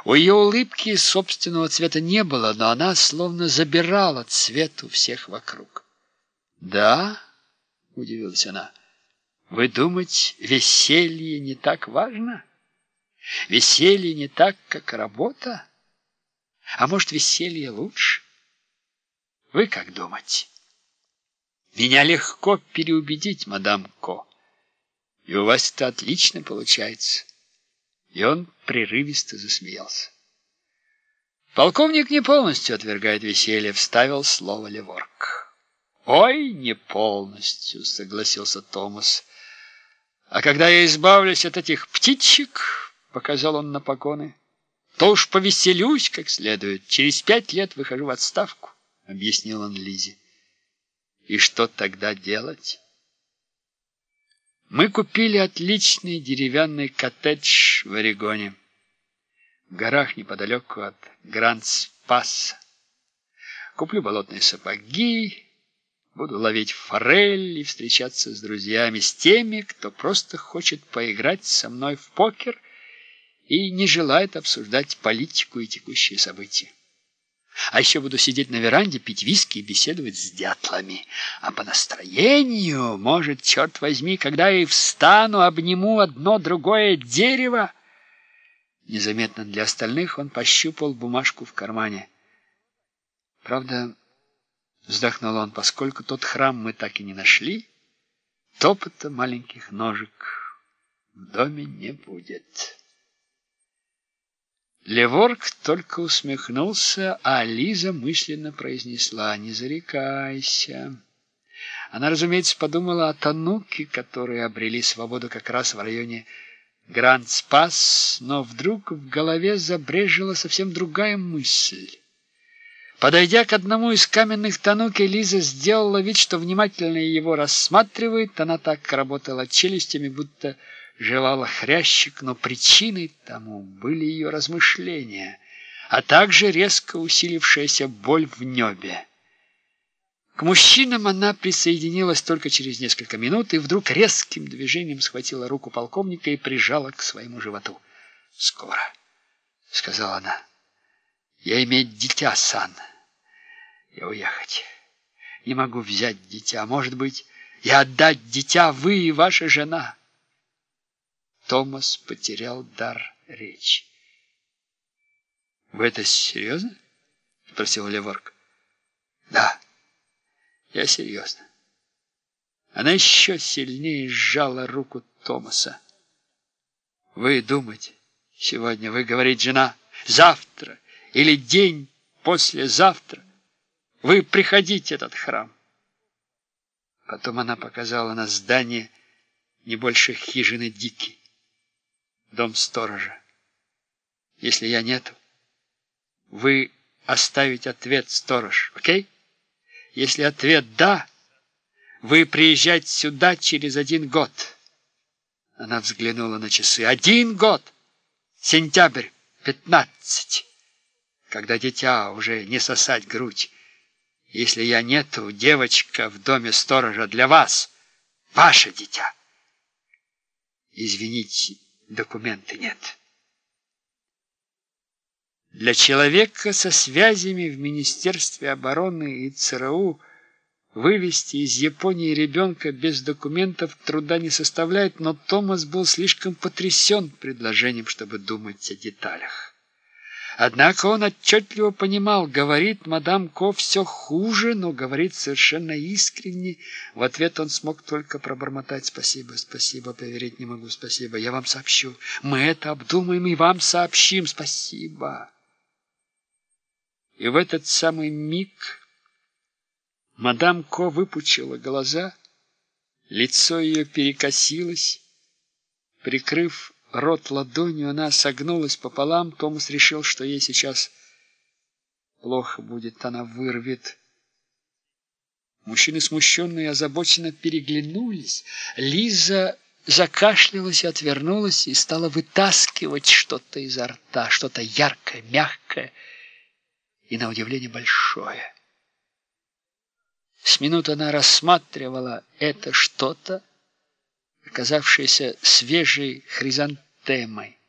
У ее улыбки собственного цвета не было, но она словно забирала цвет у всех вокруг. «Да?» — удивилась она. «Вы думаете, веселье не так важно? Веселье не так, как работа? А может, веселье лучше? Вы как думаете?» «Меня легко переубедить, мадам Ко, и у вас это отлично получается». И он прерывисто засмеялся. «Полковник не полностью отвергает веселье», — вставил слово Леворг. «Ой, не полностью», — согласился Томас. «А когда я избавлюсь от этих птичек», — показал он на погоны, «то уж повеселюсь как следует. Через 5 лет выхожу в отставку», — объяснил он Лизе. «И что тогда делать?» Мы купили отличный деревянный коттедж в Орегоне, в горах неподалеку от Гранд-Пасса. Куплю болотные сапоги, буду ловить форель и встречаться с друзьями, с теми, кто просто хочет поиграть со мной в покер и не желает обсуждать политику и текущие события. А еще буду сидеть на веранде, пить виски и беседовать с дятлами. А по настроению, может, черт возьми, когда я и встану, обниму одно другое дерево. Незаметно для остальных он пощупал бумажку в кармане. Правда, вздохнул он, поскольку тот храм мы так и не нашли, топота маленьких ножек в доме не будет. Леворг только усмехнулся, а Лиза мысленно произнесла: «Не зарекайся». Она, разумеется, подумала о Тануке, которые обрели свободу как раз в районе Гранд-Пасс, но вдруг в голове забрежила совсем другая мысль. Подойдя к одному из каменных Тануки, Лиза сделала вид, что внимательно его рассматривает. Она так работала челюстями, будто жевала хрящик, но причиной тому были ее размышления, а также резко усилившаяся боль в небе. К мужчинам она присоединилась только через несколько минут и вдруг резким движением схватила руку полковника и прижала к своему животу. «Скоро», — сказала она, — «я иметь дитя, сан. Я уехать. Не могу взять дитя. Может быть, я отдать дитя, вы и ваша жена». Томас потерял дар речи. «Вы это серьезно?» — спросил Леворг. «Да, я серьезно». Она еще сильнее сжала руку Томаса. «Вы думаете, сегодня, вы, говорит жена, завтра или день послезавтра вы приходите в этот храм». Потом она показала на здание не больше хижины Дики. Дом сторожа. Если я нету, вы оставите ответ, сторож, окей? Если ответ «да», вы приезжаете сюда через 1 год. Она взглянула на часы. 1 год! Сентябрь 15. Когда дитя уже не сосать грудь. Если я нету, девочка в доме сторожа для вас. Ваше дитя. Извините, документы нет. Для человека со связями в Министерстве обороны и ЦРУ вывести из Японии ребенка без документов труда не составляет, но Томас был слишком потрясен предложением, чтобы думать о деталях. Однако он отчетливо понимал, говорит мадам Ко все хуже, но говорит совершенно искренне. В ответ он смог только пробормотать: «Спасибо, спасибо, поверить не могу, спасибо, я вам сообщу. Мы это обдумаем и вам сообщим, спасибо». И в этот самый миг мадам Ко выпучила глаза, лицо ее перекосилось. Прикрыв рот ладонью, она согнулась пополам. Томас решил, что ей сейчас плохо будет, она вырвет. Мужчины смущенно и озабоченно переглянулись. Лиза закашлялась и отвернулась и стала вытаскивать что-то изо рта, что-то яркое, мягкое и, на удивление, большое. С минуту она рассматривала это что-то, оказавшееся свежей хризантемой.